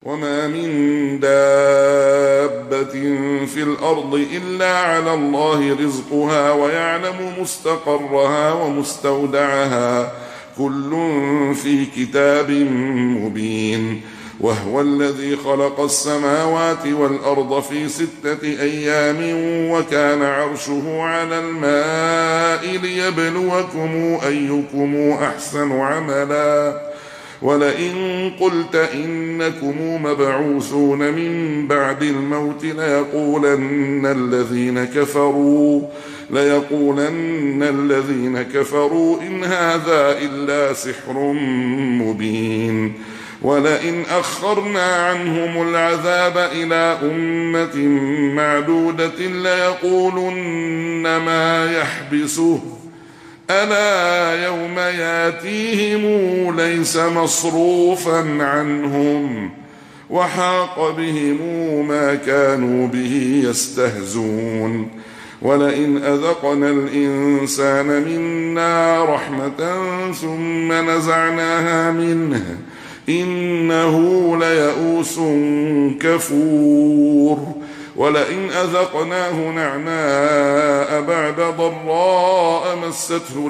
وما من دابة في الأرض إلا على الله رزقها ويعلم مستقرها ومستودعها كل في كتاب مبين. وهو الذي خلق السماوات والأرض في 6 أيام وكان عرشه على الماء ليبلوكم أيكم أحسن عملا. ولئن قلت إنكم مبعوثون من بعد الموت ليقولن الذين كفروا إن هذا إلا سحر مبين. ولئن أخرنا عنهم العذاب إلى أمة معدودة ليقولن ما يحبسه ألا يوم ياتيهم ليس مصروفا عنهم وحاق بهم ما كانوا به يستهزون. ولئن أذقنا الإنسان منا رحمة ثم نزعناها منه إنه ليئوس كفور. ولئن أذقناه نعماء بعد ضراء مسته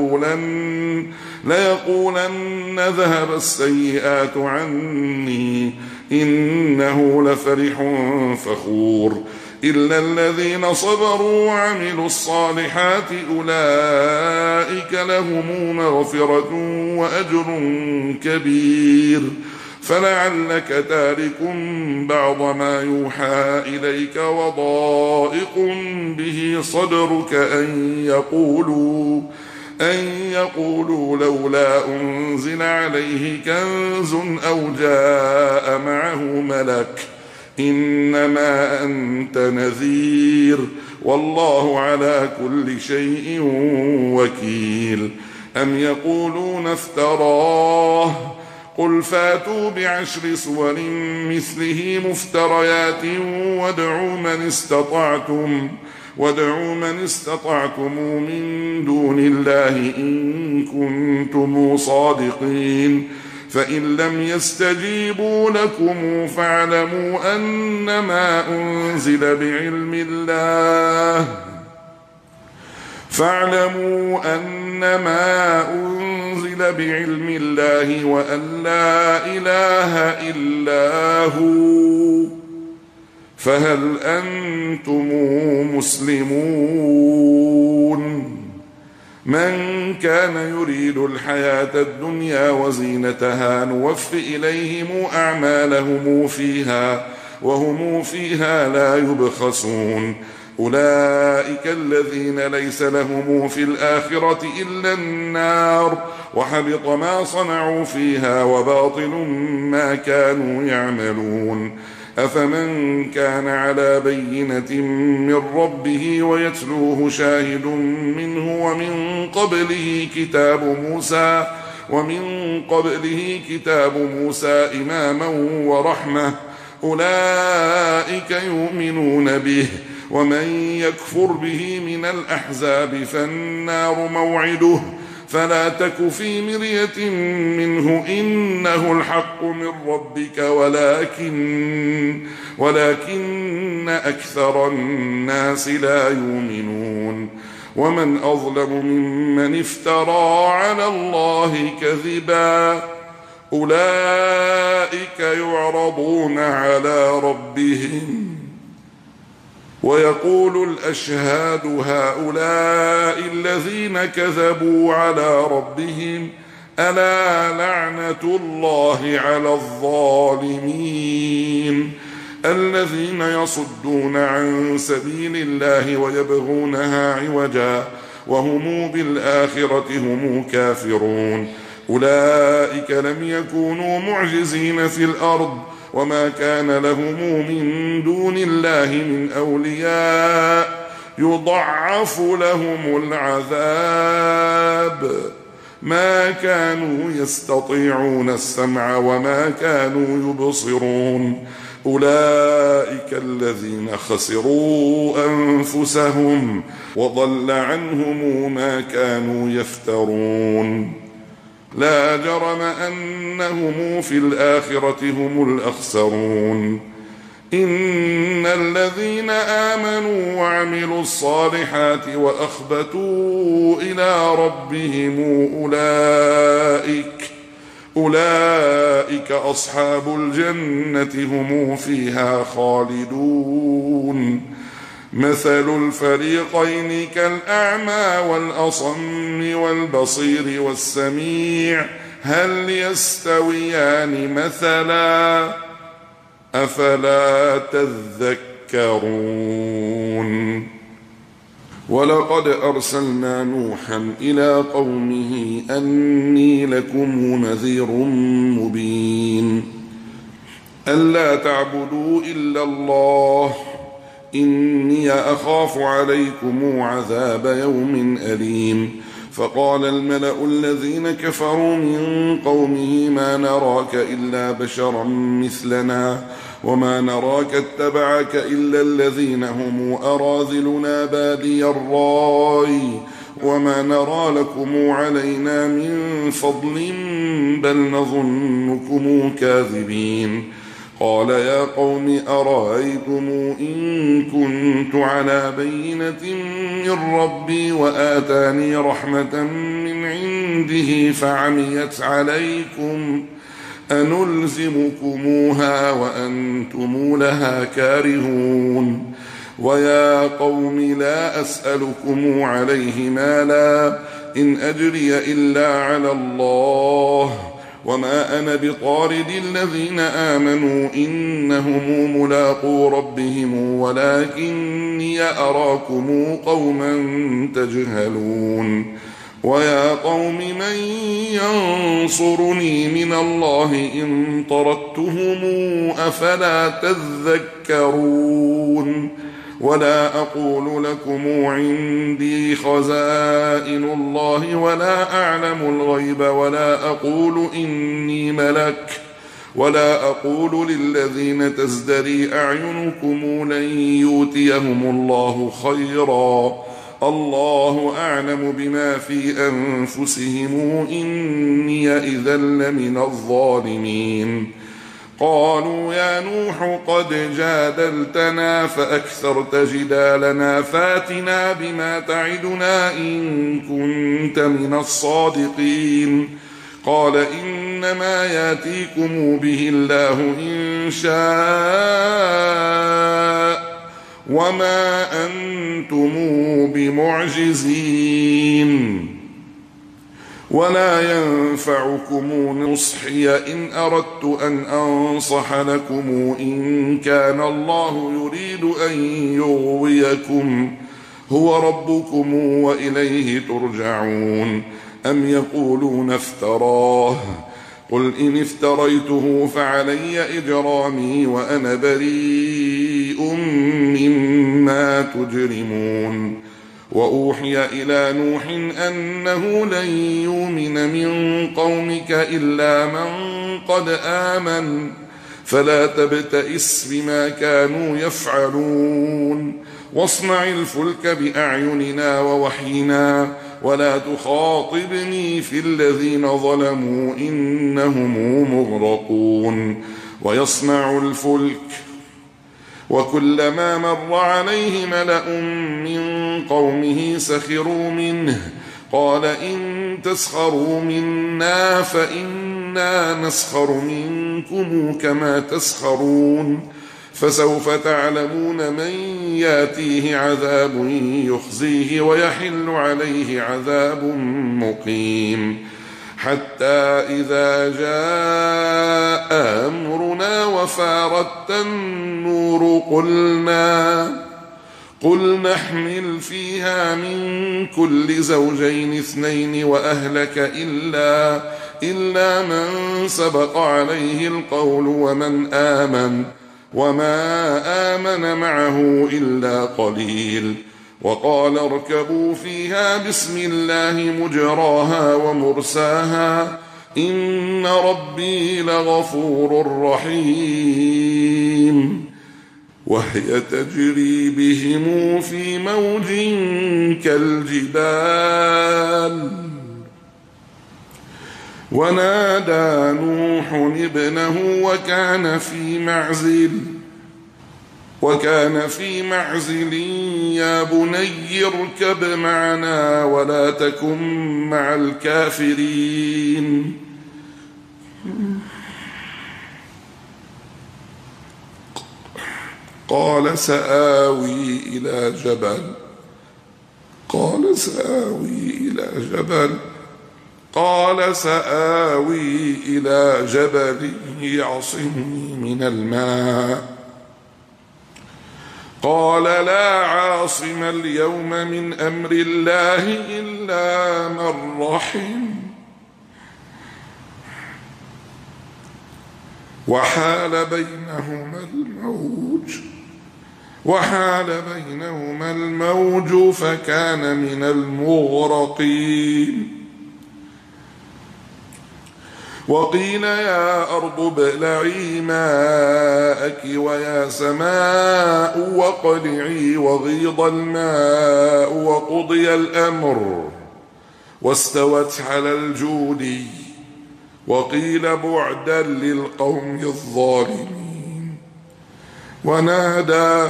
ليقولن ذهب السيئات عني إنه لفرح فخور. إلا الذين صبروا وعملوا الصالحات أولئك لهم مغفرة وأجر كبير. فلعلك تارك بعض ما يوحى إليك وضائق به صدرك أن يقولوا لولا أنزل عليه كنز أو جاء معه ملك إنما أنت نذير والله على كل شيء وكيل. أم يقولون افتراه قل فاتوا ب10 سور مثله مفتريات وادعوا من استطعتم من دون الله إن كنتم صادقين. فإن لم يستجيبوا لكم فاعلموا أنما أنزل بعلم الله وأن لا إله إلا هو فهل أنتم مسلمون. من كان يريد الحياة الدنيا وزينتها نوف إليهم أعمالهم فيها وهم فيها لا يبخسون. أولئك الذين ليس لهم في الآخرة إلا النار وحبط ما صنعوا فيها وباطل ما كانوا يعملون. أفمن كان على بينة من ربه ويتلوه شاهد منه ومن قبله كتاب موسى إماما ورحمة أولئك يؤمنون به. ومن يكفر به من الأحزاب فالنار موعده فلا تك في مرية منه إنه الحق من ربك ولكن أكثر الناس لا يؤمنون. ومن أظلم ممن افترى على الله كذبا أولئك يعرضون على ربهم ويقول الأشهاد هؤلاء الذين كذبوا على ربهم ألا لعنة الله على الظالمين الذين يصدون عن سبيل الله ويبغونها عوجا وهم بالآخرة هم كافرون. أولئك لم يكونوا معجزين في الأرض وما كان لهم من دون الله من أولياء يضعف لهم العذاب ما كانوا يستطيعون السمع وما كانوا يبصرون. أولئك الذين خسروا أنفسهم وضل عنهم ما كانوا يفترون. لا جرم أنهم في الآخرة هم الأخسرون إن الذين آمنوا وعملوا الصالحات وأخبتوا إلى ربهم أولئك أصحاب الجنة هم فيها خالدون مثل الفريقين كالأعمى والأصم والبصير والسميع هل يستويان مثلا أفلا تذكرون ولقد أرسلنا نوحا إلى قومه أني لكم نذير مبين ألا تعبدوا إلا الله إني أخاف عليكم عذاب يوم أليم فقال الملأ الذين كفروا من قومه ما نراك إلا بشرا مثلنا وما نراك اتبعك إلا الذين هم أراذلنا بادي الرأي وما نرى لكم علينا من فضل بل نظنكم كاذبين قال يا قوم أرأيتم إن كنت على بينة من ربي وآتاني رحمة من عنده فعميت عليكم أنلزمكموها وأنتم لها كارهون ويا قوم لا أسألكم عليه مالا إن أجري إلا على الله وما أنا بطارد الذين آمنوا إنهم ملاقو ربهم ولكني أراكم قوما تجهلون ويا قوم من ينصرني من الله إن طردتهم أفلا تذكرون ولا أقول لكم عندي خزائن الله ولا أعلم الغيب ولا أقول إني ملك ولا أقول للذين تزدري أعينكم لن يؤتيهم الله خيرا الله أعلم بما في أنفسهم إني إذا لمن الظالمين قالوا يا نوح قد جادلتنا فأكثرت جدالنا فاتنا بما تعدنا إن كنت من الصادقين قال إنما ياتيكم به الله إن شاء وما أنتم بمعجزين ولا ينفعكم نصحي إن أردت أن أنصح لكم إن كان الله يريد أن يغويكم هو ربكم وإليه ترجعون أم يقولون افتراه قل إن افتريته فعلي إجرامي وأنا بريء مما تجرمون وأوحي إلى نوح أنه لن يؤمن من قومك إلا من قد آمن فلا تبتئس بما كانوا يفعلون واصنع الفلك بأعيننا ووحينا ولا تخاطبني في الذين ظلموا إنهم مغرقون ويصنع الفلك وكلما مر عليه ملأ من قومه سخروا منه قال إن تسخروا منا فإنا نسخر منكم كما تسخرون فسوف تعلمون من ياتيه عذاب يخزيه ويحل عليه عذاب مقيم حتى إذا جاء أمرنا وفارت النور قل نحمل فيها من كل زوجين اثنين وأهلك إلا من سبق عليه القول وما آمن معه إلا قليل وقال اركبوا فيها بسم الله مجراها ومرساها إن ربي لغفور رحيم وهي تجري بهم في موج ونادى نوح ابنه وكان في معزل يا بني اركب معنا ولا تكن مع الكافرين. قال سآوي إلى جبل يعصمني من الماء قال لا عاصم اليوم من أمر الله إلا من رحم وحال بينهما الموج فكان من المغرقين. وقيل يا أرض ابلعي ماءك ويا سماء واقلعي وغيض الماء وقضي الأمر واستوت على الجود وقيل بعدا للقوم الظالمين. ونادى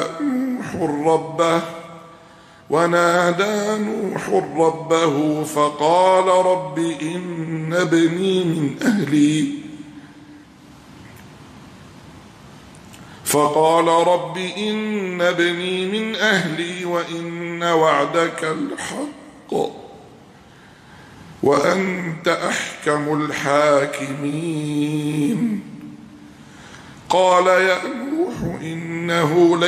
نوح ربه فقال رب إن ابني من أهلي وإن وعدك الحق وأنت أحكم الحاكمين. قال يا نوح إنه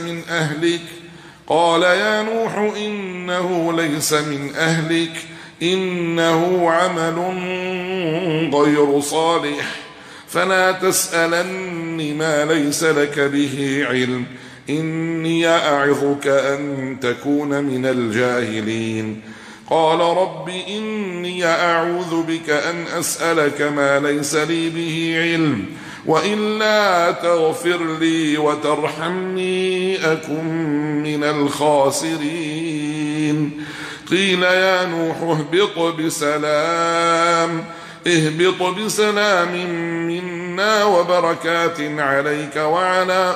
ليس من أهلك إنه عمل غير صالح فلا تسألني ما ليس لك به علم إني أعظك أن تكون من الجاهلين. قال رب إني أعوذ بك أن أسألك ما ليس لي به علم وإلا تغفر لي وترحمني أكن من الخاسرين. قيل يا نوح اهبط بسلام منا وبركات عليك وعلى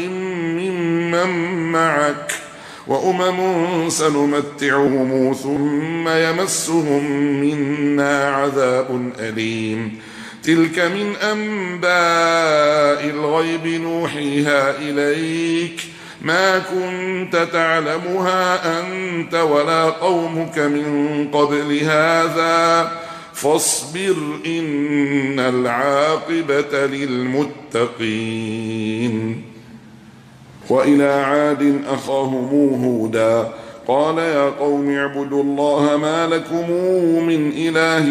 ممن معك وأمم سنمتعهم ثم يمسهم منا عذاب أليم. تلك من أنباء الغيب نوحيها إليك ما كنت تعلمها أنت ولا قومك من قبل هذا فاصبر إن العاقبة للمتقين. وإلى عاد أخاهم هودا قال يا قوم اعبدوا الله ما لكم من إله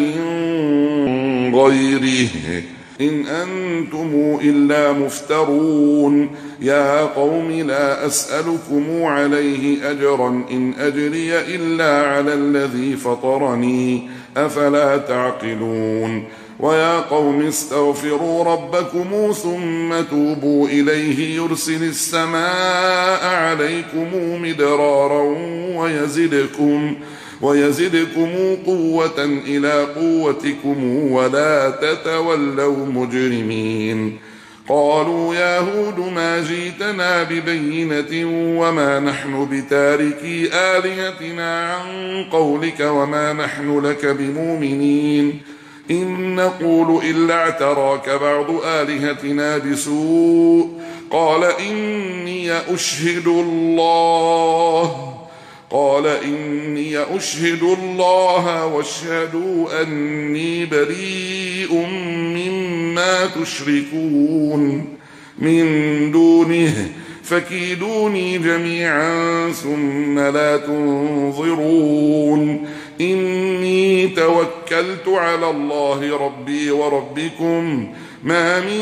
غيره إن أنتم إلا مفترون. يا قوم لا أسألكم عليه أجرا إن أجري إلا على الذي فطرني أفلا تعقلون. ويا قوم استغفروا ربكم ثم توبوا إليه يرسل السماء عليكم مدرارا ويزدكم قوة إلى قوتكم ولا تتولوا مجرمين. قالوا يا هود ما جئتنا ببينة وما نحن بتاركي آلهتنا عن قولك وما نحن لك بمؤمنين إن نقول إلا اعتراك بعض آلهتنا بسوء قال إني أشهد الله واشهدوا أني بريء مما تشركون من دونه فكيدوني جميعا ثم لا تنظرون. إني توكلت على الله ربي وربكم ما من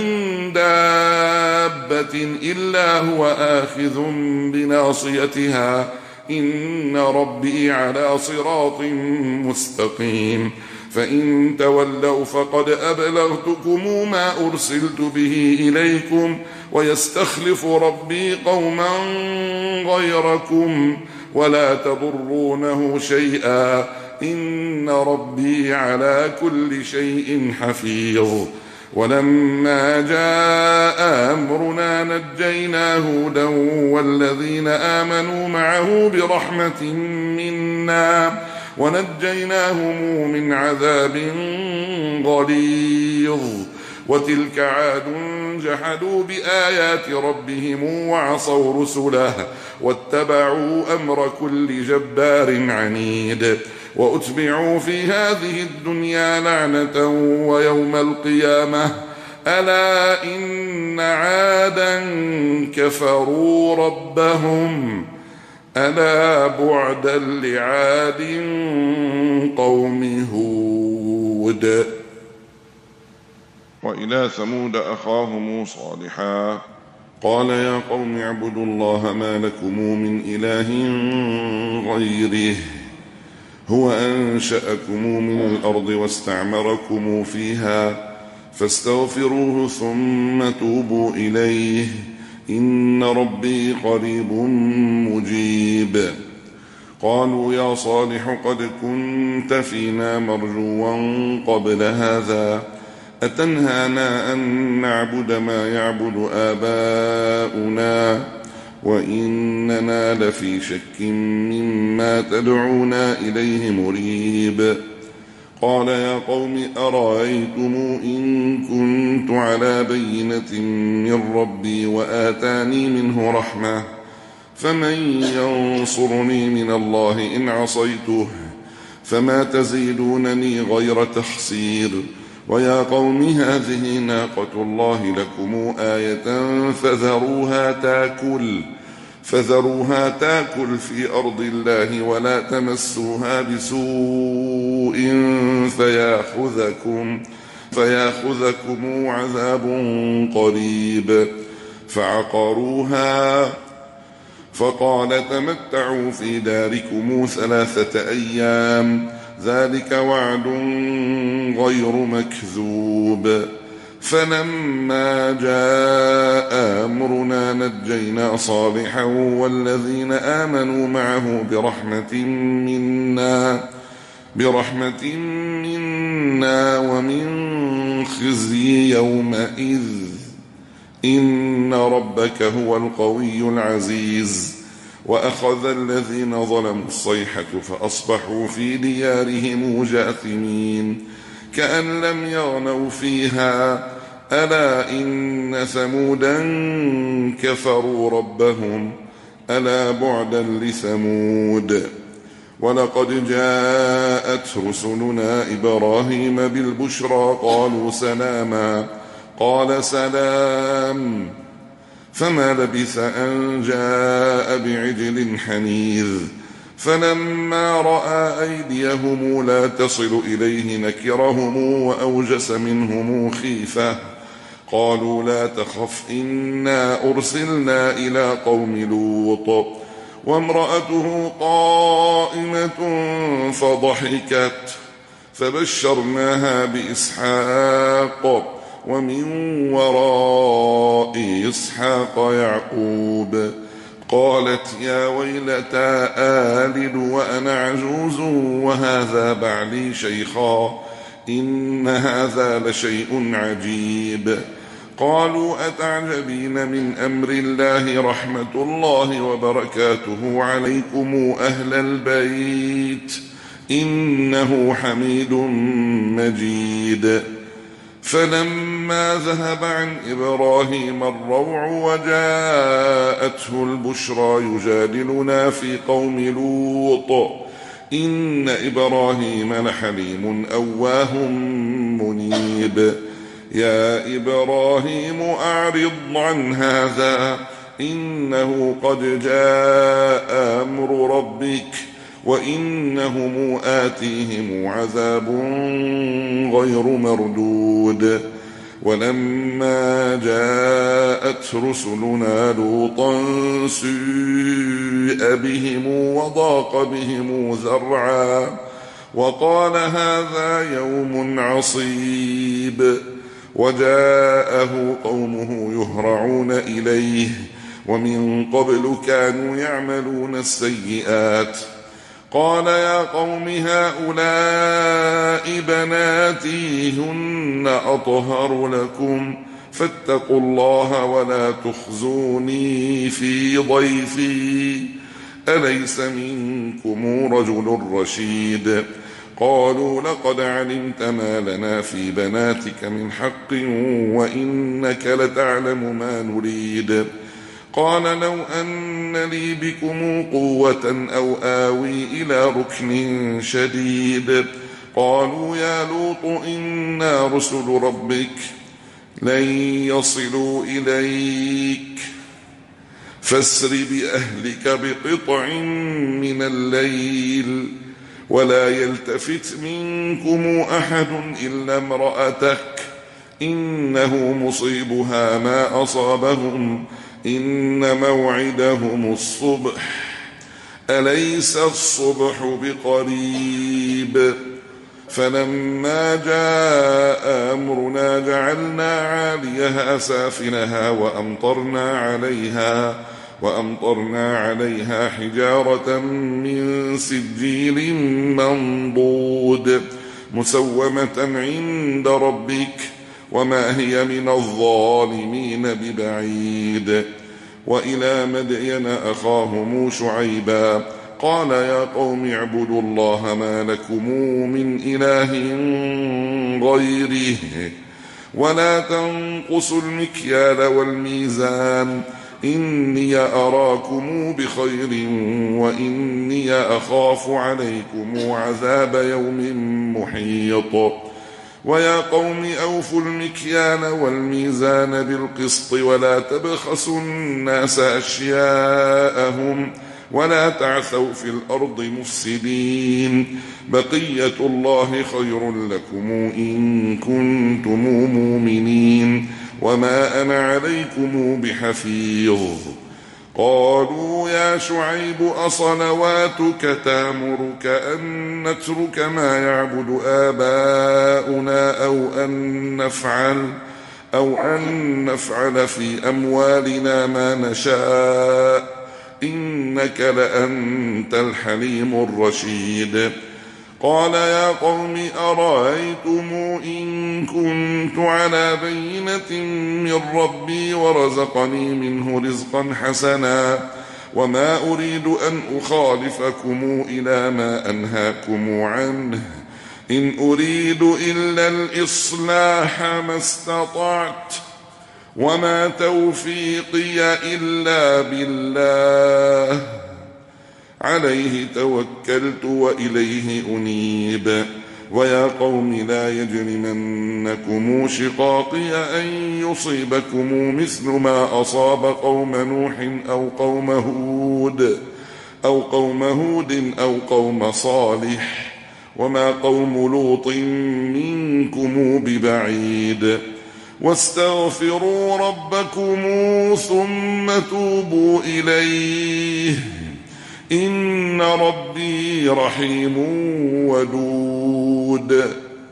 دابة إلا هو آخذ بناصيتها إن ربي على صراط مستقيم. فإن تولوا فقد أبلغتكم ما أرسلت به إليكم ويستخلف ربي قوما غيركم ولا تضرونه شيئا إن ربي على كل شيء حفيظ. ولما جاء أمرنا نجينا هودا والذين آمنوا معه برحمة منا ونجيناهم من عذاب غليظ. وتلك عاد جحدوا بآيات ربهم وعصوا رسله واتبعوا أمر كل جبار عنيد. وأتبعوا في هذه الدنيا لعنة ويوم القيامة ألا إن عادا كفروا ربهم ألا بعدا لعاد قوم هود. وإلى ثمود أخاهم صالحا قال يا قوم اعبدوا الله ما لكم من إله غيره هو أنشأكم من الأرض واستعمركم فيها فاستغفروه ثم توبوا إليه إن ربي قريب مجيب. قالوا يا صالح قد كنت فينا مرجوا قبل هذا أتنهانا أن نعبد ما يعبد آباؤنا وإننا لفي شك مما تدعونا إليه مريب. قال يا قوم أرأيتم إن كنت على بينة من ربي وآتاني منه رحمة فمن ينصرني من الله إن عصيته فما تزيدونني غير تخسير. ويا قوم هذه ناقة الله لكم آية فذروها تاكل في أرض الله ولا تمسوها بسوء فياخذكم عذاب قريب. فعقروها فقال تمتعوا في داركم 3 أيام ذلك وعد غير مكذوب. فلما جاء أمرنا نجينا صالحا والذين آمنوا معه برحمة منا ومن خزي يومئذ إن ربك هو القوي العزيز. وأخذ الذين ظلموا الصيحة فأصبحوا في ديارهم جاثمين كأن لم يغنوا فيها ألا إن ثمودا كفروا ربهم ألا بعدا لثمود. ولقد جاءت رسلنا إبراهيم بالبشرى قالوا سلاما قال سلام فما لبث أن جاء بعجل حنيذ. فلما رأى أيديهم لا تصل إليه نكرهم وأوجس منهم خيفة قالوا لا تخف إنا أرسلنا إلى قوم لوط وامرأته قائمة فضحكت فبشرناها بإسحاق ومن وراء إسحاق يعقوب. قالت يا ويلتى آلد وأنا عجوز وهذا بعلي شيخا إن هذا لشيء عجيب. قالوا أتعجبين من أمر الله رحمة الله وبركاته عليكم أهل البيت إنه حميد مجيد. فلما ذهب عن إبراهيم الروع وجاءته البشرى يجادلنا في قوم لوط إن إبراهيم لحليم أواه منيب. يا إبراهيم أعرض عن هذا إنه قد جاء أمر ربك وإنهم آتيهم عذاب غير مردود. ولما جاءت رسلنا لوطا سيء بهم وضاق بهم ذرعا وقال هذا يوم عصيب. وجاءه قومه يهرعون إليه ومن قبل كانوا يعملون السيئات قال يا قوم هؤلاء بناتي هن أطهر لكم فاتقوا الله ولا تخزوني في ضيفي أليس منكم رجل رشيد قالوا لقد علمت ما لنا في بناتك من حق وإنك لتعلم ما نريد قال لو أن لي بكم قوة أو آوي إلى ركن شديد قالوا يا لوط إنا رسل ربك لن يصلوا إليك فاسر بأهلك بقطع من الليل ولا يلتفت منكم أحد إلا امرأتك إنه مصيبها ما أصابهم إن موعدهم الصبح أليس الصبح بقريب فلما جاء أمرنا جعلنا عاليها سافلها وأمطرنا عليها حجارة من سجيل منضود مسومة عند ربك وما هي من الظالمين ببعيد وإلى مدين أخاهم شعيبا قال يا قوم اعبدوا الله ما لكم من إله غيره ولا تنقصوا المكيال والميزان إني أراكم بخير وإني أخاف عليكم عذاب يوم محيط ويا قوم أوفوا المكيال والميزان بالقسط ولا تبخسوا الناس أشياءهم ولا تعثوا في الأرض مفسدين بقية الله خير لكم إن كنتم مؤمنين وما أنا عليكم بحفيظ قالوا يا شعيب أصلواتك تأمرك أن نترك ما يعبد آباؤنا أو أن نفعل في أموالنا ما نشاء إنك لأنت الحليم الرشيد قال يا قوم أرأيتم إن كنت على بينة من ربي ورزقني منه رزقا حسنا وما أريد أن أخالفكم إلى ما أنهاكم عنه إن أريد إلا الإصلاح ما استطعت وما توفيقي إلا بالله عليه توكلت وإليه أنيب ويا قوم لا يجرمنكم شقاقي أن يصيبكم مثل ما أصاب قوم نوح أو قوم هود أو قوم صالح وما قوم لوط منكم ببعيد واستغفروا ربكم ثم توبوا إليه إن ربي رحيم ودود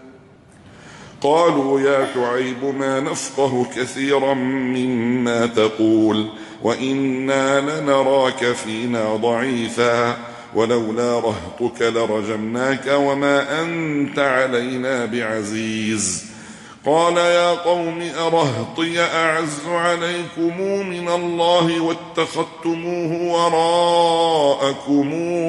قالوا يا شعيب ما نفقه كثيرا مما تقول وإنا لنراك فينا ضعيفا ولولا رهطك لرجمناك وما أنت علينا بعزيز قال يا قوم أرهطي أعز عليكم من الله واتخذتموه وراءكم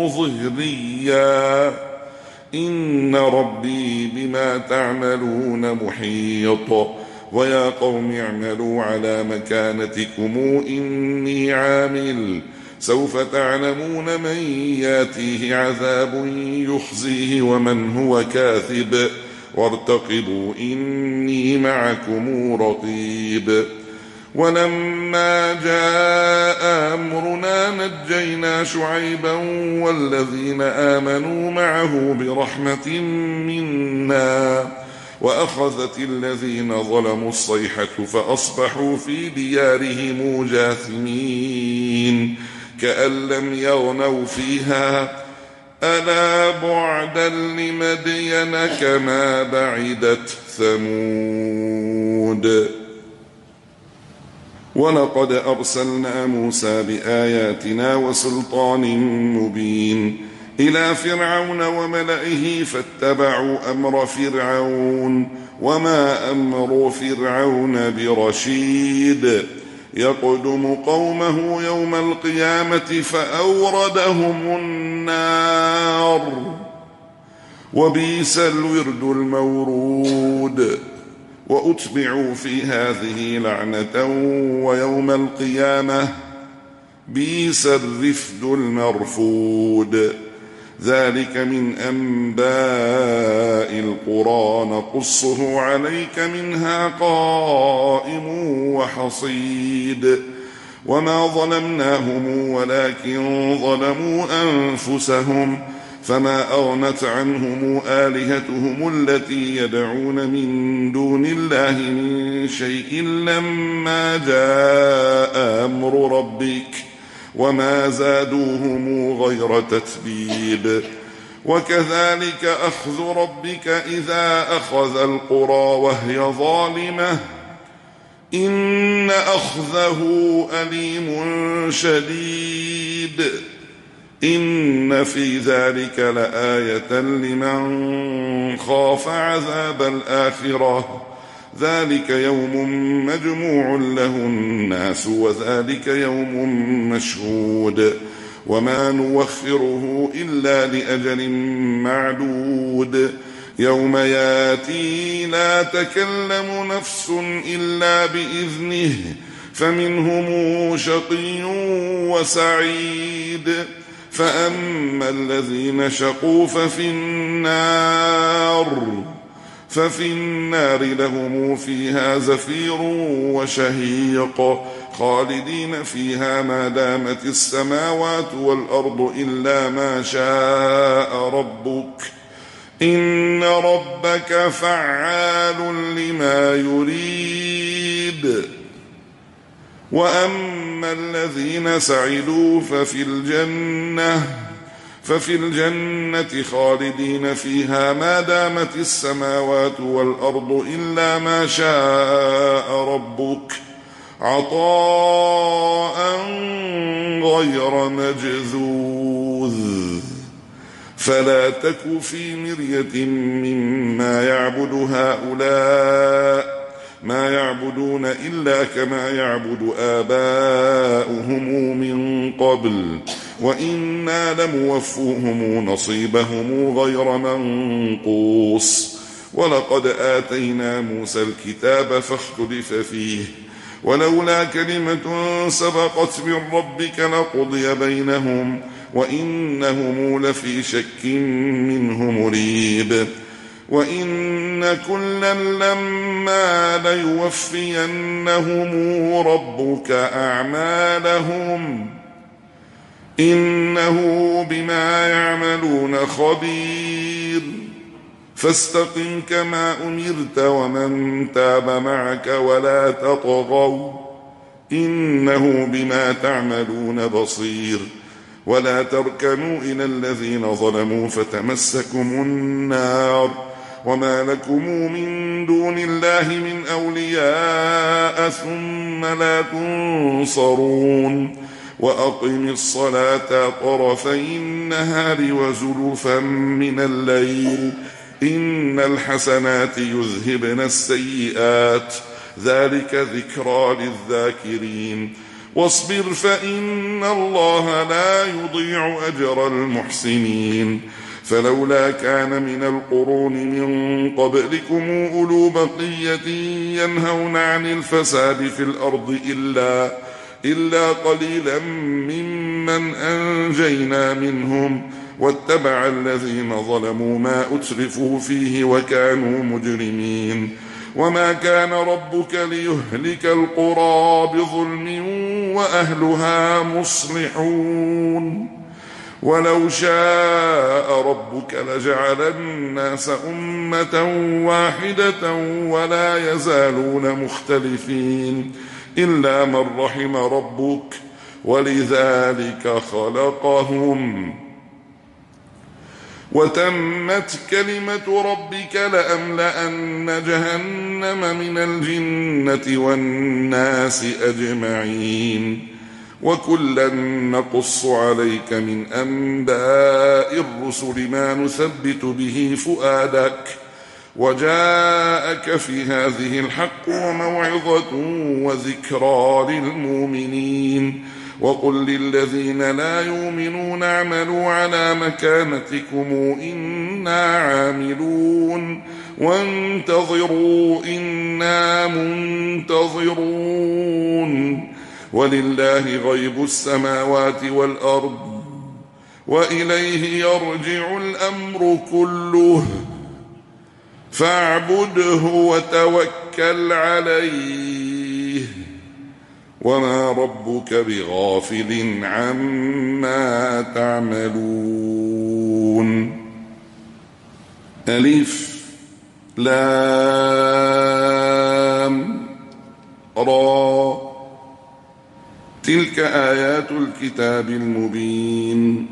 ظهريا إن ربي بما تعملون محيط ويا قوم اعملوا على مكانتكم إني عامل سوف تعلمون من ياتيه عذاب يخزيه ومن هو كاذب وارتقبوا إني معكم رقيب ولما جاء أمرنا نجينا شعيبا والذين آمنوا معه برحمة منا وأخذت الذين ظلموا الصيحة فأصبحوا في ديارهم جاثمين كأن لم يغنوا فيها ألا بعدا لمدين كما بعدت ثمود ولقد أرسلنا موسى بآياتنا وسلطان مبين إلى فرعون وملئه فاتبعوا أمر فرعون وما أمر فرعون برشيد يقدم قومه يوم القيامة فأوردهم النار وبئس الورد المورود وأتبعوا في هذه لعنة ويوم القيامة بئس الرفد المرفود ذلك من أنباء القرى نقصه عليك منها قائم وحصيد وما ظلمناهم ولكن ظلموا أنفسهم فما أغنت عنهم آلهتهم التي يدعون من دون الله من شيء لما جاء أمر ربك وما زادوهم غير تتبيب وكذلك أخذ ربك إذا أخذ القرى وهي ظالمة إن أخذه أليم شديد إن في ذلك لآية لمن خاف عذاب الآخرة ذلك يوم مجموع له الناس وذلك يوم مشهود وما نوخره إلا لأجل معدود يوم ياتي لا تكلم نفس إلا بإذنه فمنهم شقي وسعيد فأما الذين شقوا ففي النار لهم فيها زفير وشهيق خالدين فيها ما دامت السماوات والأرض إلا ما شاء ربك إن ربك فعال لما يريد وأما الذين سعدوا ففي الجنة خالدين فيها ما دامت السماوات والأرض إلا ما شاء ربك عطاء غير مجذوذ فلا تك في مرية مما يعبد هؤلاء ما يعبدون إلا كما يعبد آباؤهم من قبل وإنا لموفوهم نصيبهم غير منقوص ولقد آتينا موسى الكتاب فاختلف فيه ولولا كلمة سبقت من ربك لقضي بينهم وإنهم لفي شك منه مريب وإن كلا لما ليوفينهم ربك أعمالهم إنه بما يعملون خبير فاستقم كما أمرت ومن تاب معك ولا تطغوا إنه بما تعملون بصير ولا تركنوا إلى الذين ظلموا فتمسكم النار وما لكم من دون الله من أولياء ثم لا تنصرون وأقم الصلاة طرفي النهار وزلفا من الليل إن الحسنات يذهبن السيئات ذلك ذكرى للذاكرين واصبر فإن الله لا يضيع أجر المحسنين فلولا كان من القرون من قبلكم أولو بقية ينهون عن الفساد في الأرض إلا قليلا ممن أنجينا منهم واتبع الذين ظلموا ما أترفوا فيه وكانوا مجرمين وما كان ربك ليهلك القرى بظلم وأهلها مصلحون ولو شاء ربك لجعل الناس أمة واحدة ولا يزالون مختلفين إلا من رحم ربك ولذلك خلقهم وتمت كلمة ربك لأملأن جهنم من الجنة والناس أجمعين وكلا نقص عليك من أنباء الرسل ما نثبت به فؤادك وجاءك في هذه الحق وموعظة وذكرى للمؤمنين وقل للذين لا يؤمنون اعملوا على مكانتكم إنا عاملون وانتظروا إنا منتظرون ولله غيب السماوات والأرض وإليه يرجع الأمر كله فاعبده وتوكل عليه وما ربك بغافل عما تعملون. ألف لام را تلك آيات الكتاب المبين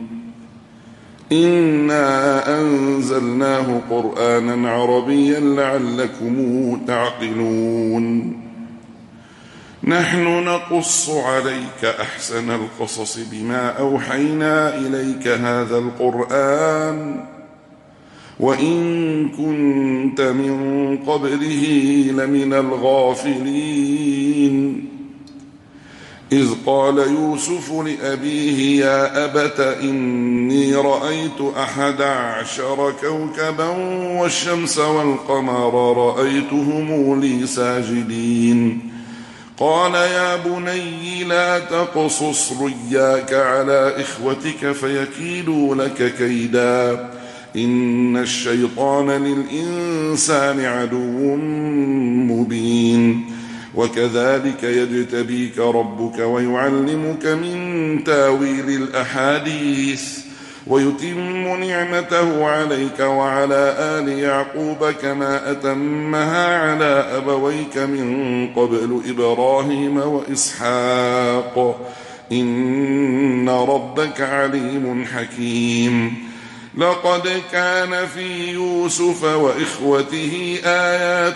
إنا أنزلناه قرآنا عربيا لعلكم تعقلون. نحن نقص عليك أحسن القصص بما أوحينا إليك هذا القرآن وإن كنت من قبله لمن الغافلين. إذ قال يوسف لأبيه يا أبت إني رأيت 11 كوكبا والشمس والقمر رأيتهم لي ساجدين. قال يا بني لا تقصص رؤياك على إخوتك فيكيدوا لك كيدا إن الشيطان للإنسان عدو مبين. وكذلك يجتبيك ربك ويعلمك من تاويل الأحاديث ويتم نعمته عليك وعلى آل يعقوب كما أتمها على أبويك من قبل إبراهيم وإسحاق إن ربك عليم حكيم. لقد كان في يوسف وإخوته آيات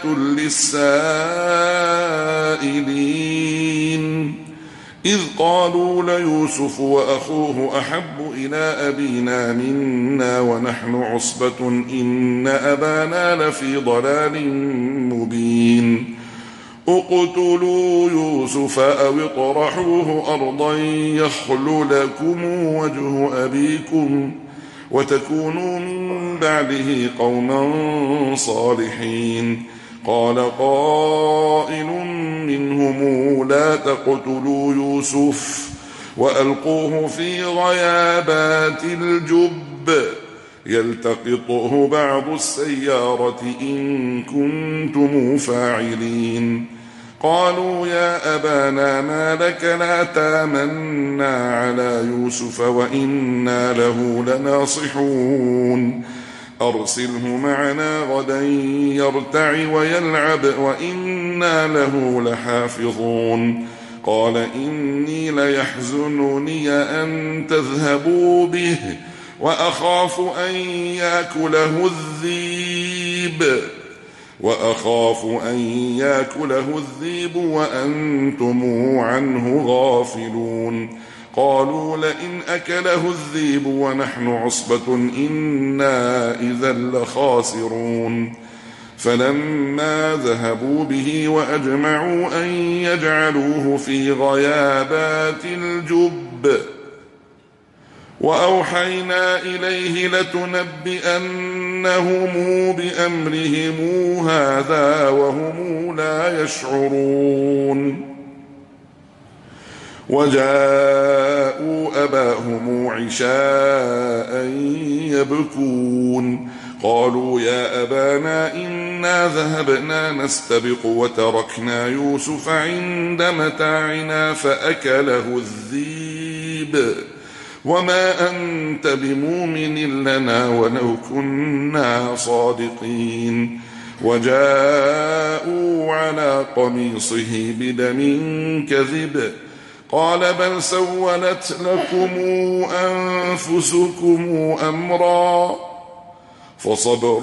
للسائلين إذ قالوا ليوسف وأخوه أحب إلى أبينا منا ونحن عصبة إن أبانا لفي ضلال مبين. اقتلوا يوسف أو اطرحوه أرضا يخل لكم وجه أبيكم وتكونوا من بعده قوما صالحين. قال قائل منهم لا تقتلوا يوسف وألقوه في غيابات الجب يلتقطه بعض السيارة إن كنتم فاعلين. قالوا يا أبانا ما لك لا تامنا على يوسف وإنا له لناصحون أرسله معنا غدا يرتع ويلعب وإنا له لحافظون. قال إني ليحزنني أن تذهبوا به وأخاف أن يأكله الذيب وأنتم عنه غافلون. قالوا لئن أكله الذيب ونحن عصبة إنا إذا لخاسرون. فلما ذهبوا به وأجمعوا أن يجعلوه في غيابات الجب وأوحينا إليه لتنبئنهم بأمرهم هذا وهم لا يشعرون. وجاءوا أباهم عشاء يبكون. قالوا يا أبانا إنا ذهبنا نستبق وتركنا يوسف عند متاعنا فأكله الذئب وما أنت بمؤمن لنا ولو كنا صادقين. وجاءوا على قميصه بدم كذب قال بل سولت لكم أنفسكم أمرا فصبر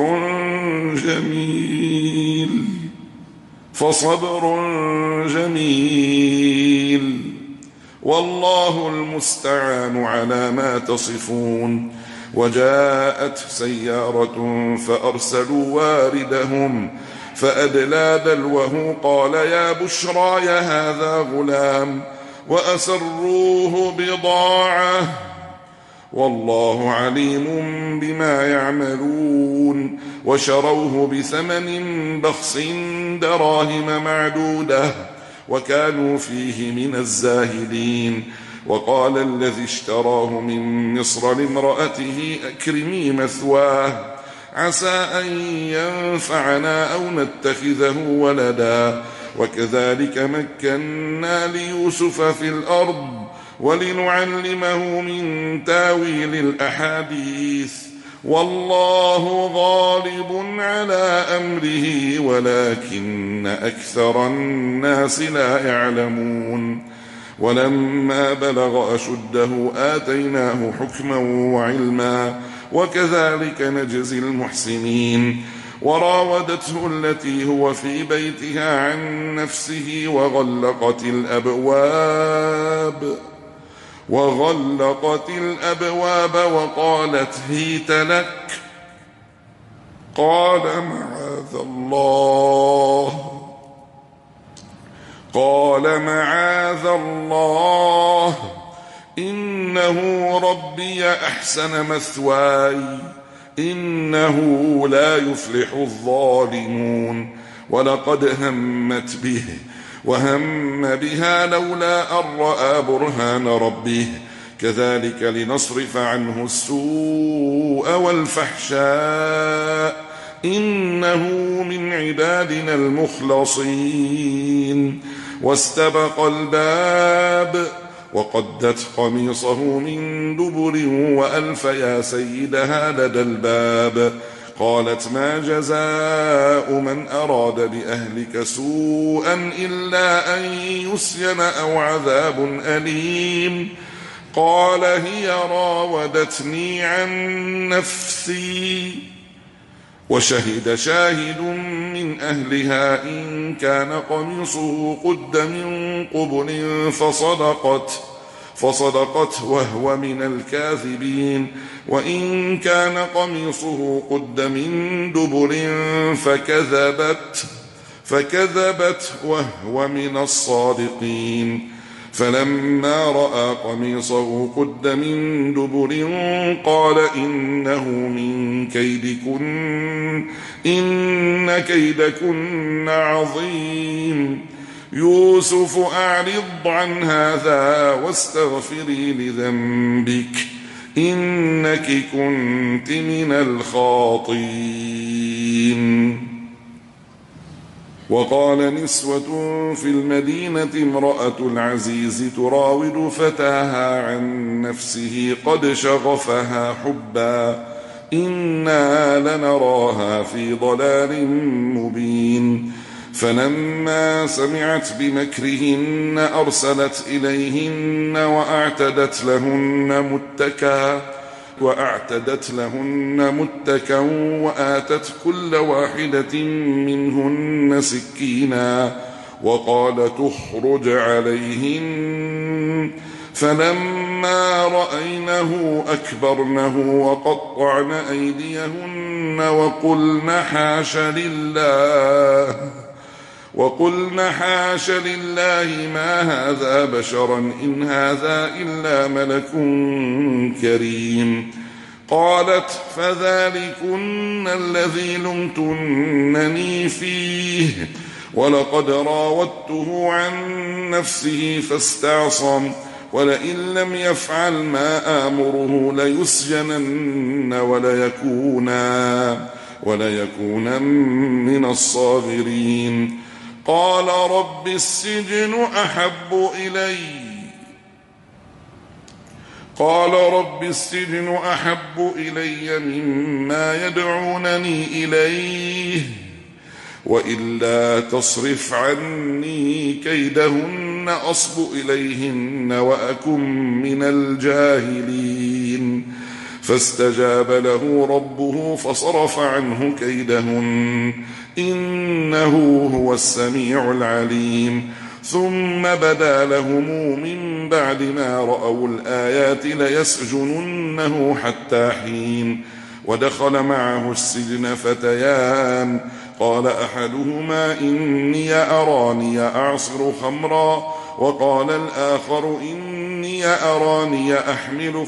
جميل والله المستعان على ما تصفون. وجاءت سيارة فأرسلوا واردهم فأدلى دلوه قال يا بشرى هذا غلام وأسروه بضاعة والله عليم بما يعملون. وشروه بثمن بخس دراهم معدودة وكانوا فيه من الزاهدين. وقال الذي اشتراه من مصر لامرأته أكرمي مثواه عسى أن ينفعنا أو نتخذه ولدا وكذلك مكنا ليوسف في الأرض ولنعلمه من تاويل الأحاديث والله غالب على أمره ولكن أكثر الناس لا يعلمون. ولما بلغ أشده آتيناه حكما وعلما وكذلك نجزي المحسنين. وراودته التي هو في بيتها عن نفسه وغلقت الأبواب وقالت هيت لك قال معاذ الله إنه ربي أحسن مثواي إنه لا يفلح الظالمون. ولقد همت به وهم بها لولا أن رأى برهان ربه كذلك لنصرف عنه السوء والفحشاء إنه من عبادنا المخلصين. واستبق الباب وقدت قميصه من دبر وألف يا سيدها لدى الباب قالت ما جزاء من أراد بأهلك سوءا إلا أن يسجن أو عذاب أليم. قال هي راودتني عن نفسي. وشهد شاهد من أهلها إن كان قميصه قد من قبل فصدقت وهو من الكاذبين وإن كان قميصه قد من دبر فكذبت وهو من الصادقين. فلما رأى قميصه قد من دبر قال إنه من كيدكن إن كيدكن عظيم. يوسف أعرض عن هذا واستغفري لذنبك إنك كنت من الخاطئين. وقال نسوة في المدينة امرأة العزيز تراود فتاها عن نفسه قد شغفها حبا إنا لنراها في ضلال مبين. فلما سمعت بمكرهن أرسلت إليهن وأعتدت لهن متكا وآتت كل واحدة منهن سكينا وقال تخرج عليهن. فلما رأينه أكبرنه وقطعن أيديهن وقلن حاش لله ما هذا بشرا إن هذا إلا ملك كريم. قالت فذلكن الذي لمتنني فيه ولقد راودته عن نفسه فاستعصم ولئن لم يفعل ما آمره ليسجنن وليكونا من الصاغرين. قال رب السجن أحب إلي مما يدعونني إليه وإلا تصرف عني كيدهن أصب إليهن وأكن من الجاهلين. فاستجاب له ربه فصرف عنه كيدهن إنه هو السميع العليم. ثم بدا لهم من بعد ما رأوا الآيات ليسجننه حتى حين. ودخل معه السجن فتيان قال أحدهما إني أراني أعصر خمرا وقال الآخر إني أراني أحمل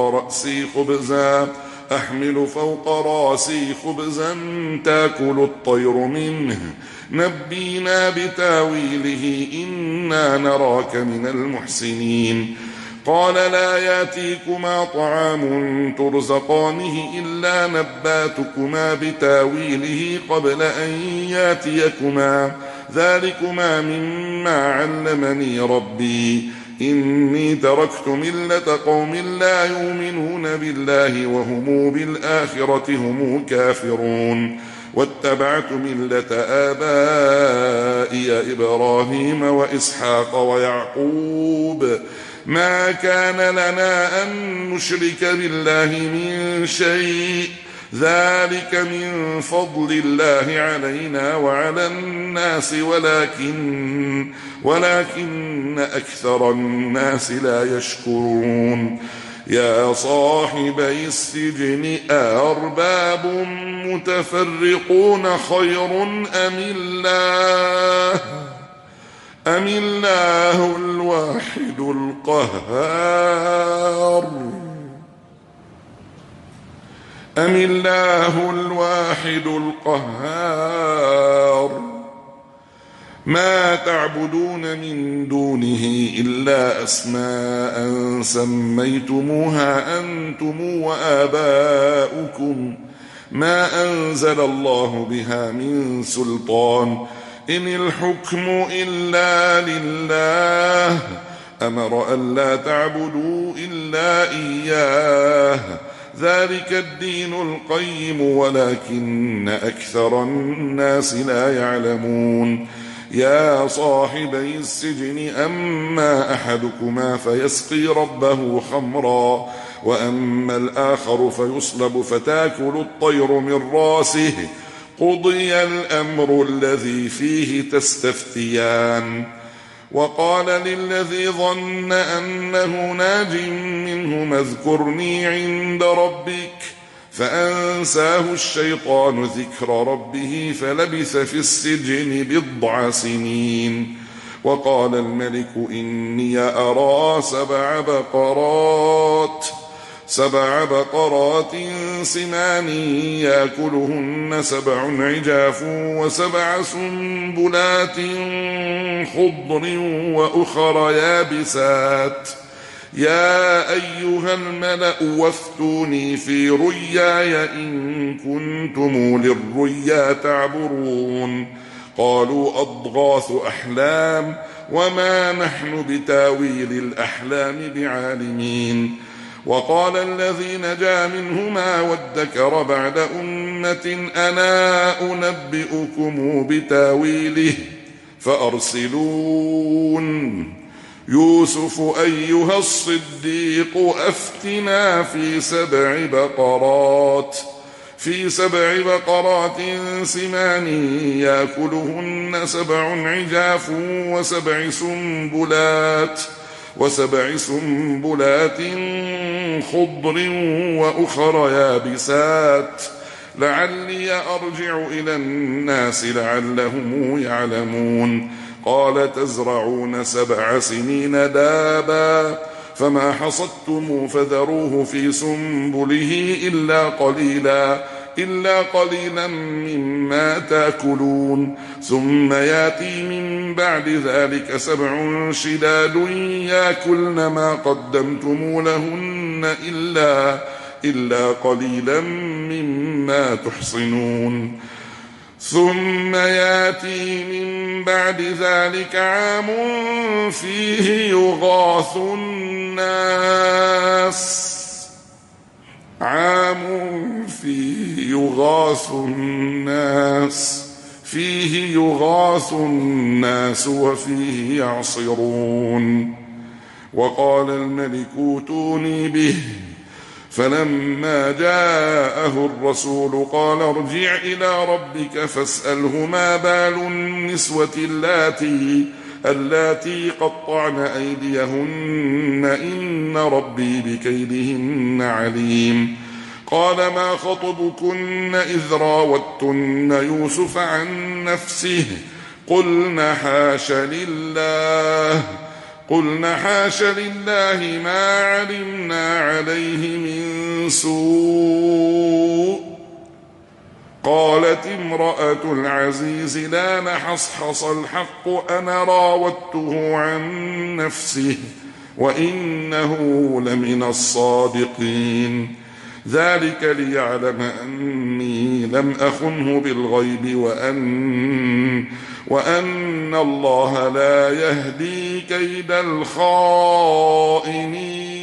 فوق رأسي خبزا تأكل الطير منه نبينا بتاويله إنا نراك من المحسنين. قال لا ياتيكما طعام ترزقانه إلا نباتكما بتاويله قبل أن ياتيكما ذلكما مما علمني ربي إني تركت ملة قوم لا يؤمنون بالله وهم بالآخرة هم كافرون واتبعت ملة آبائي إبراهيم وإسحاق ويعقوب ما كان لنا أن نشرك بالله من شيء ذلك من فضل الله علينا وعلى الناس ولكن أكثر الناس لا يشكرون. يا صاحبي السجن أأرباب متفرقون خير أم الله الواحد القهار ما تعبدون من دونه إلا أسماء سميتموها أنتم وآباؤكم ما أنزل الله بها من سلطان إن الحكم إلا لله أمر ألا تعبدوا إلا إياه ذلك الدين القيم ولكن أكثر الناس لا يعلمون. يا صاحبي السجن أما أحدكما فيسقي ربه خمرا وأما الآخر فيصلب فتاكل الطير من راسه قضي الأمر الذي فيه تستفتيان. وقال للذي ظن أنه ناج منهما اذكرني عند ربك فأنساه الشيطان ذكر ربه فلبث في السجن 9 سنين. وقال الملك إني أرى 7 بقرات سمان يأكلهن 7 عجاف و7 سنبلات خضر وأخر يابسات يا أيها الملأ وافتوني في رؤياي إن كنتم للرؤيا تعبرون. قالوا أضغاث أحلام وما نحن بتاويل الأحلام بعالمين. وقال الذي نجا منهما وادكر بعد أمة أنا أنبئكم بتاويله فأرسلون. يوسف أيها الصديق أفتنا في 7 بقرات سمان يأكلهن 7 عجاف و7 سنبلات خضر وأخر يابسات لعلي أرجع إلى الناس لعلهم يعلمون. قال تزرعون 7 سنين دابا فما حصدتم فذروه في سنبله إلا قليلا مما تأكلون. ثم ياتي من بعد ذلك 7 شداد يأكلن ما قدمتم لهن إلا قليلا مما تحصنون. ثم ياتي من بعد ذلك عام فيه يغاث الناس وفيه يعصرون. وقال الملك اوتوني به فلما جاءه الرسول قال ارجع إلى ربك فاسأله ما بال النسوة اللاتي قطعن أيديهن إن ربي بكيدهن عليم. قال ما خطبكن إذ راوتن يوسف عن نفسه قلن حاش لله ما علمنا عليه من سوء. قالت امرأة العزيز لا نحصحص الحق أنا راودته عن نفسه وإنه لمن الصادقين. ذلك ليعلم أني لم أخنه بالغيب وأن الله لا يهدي كيد الخائنين.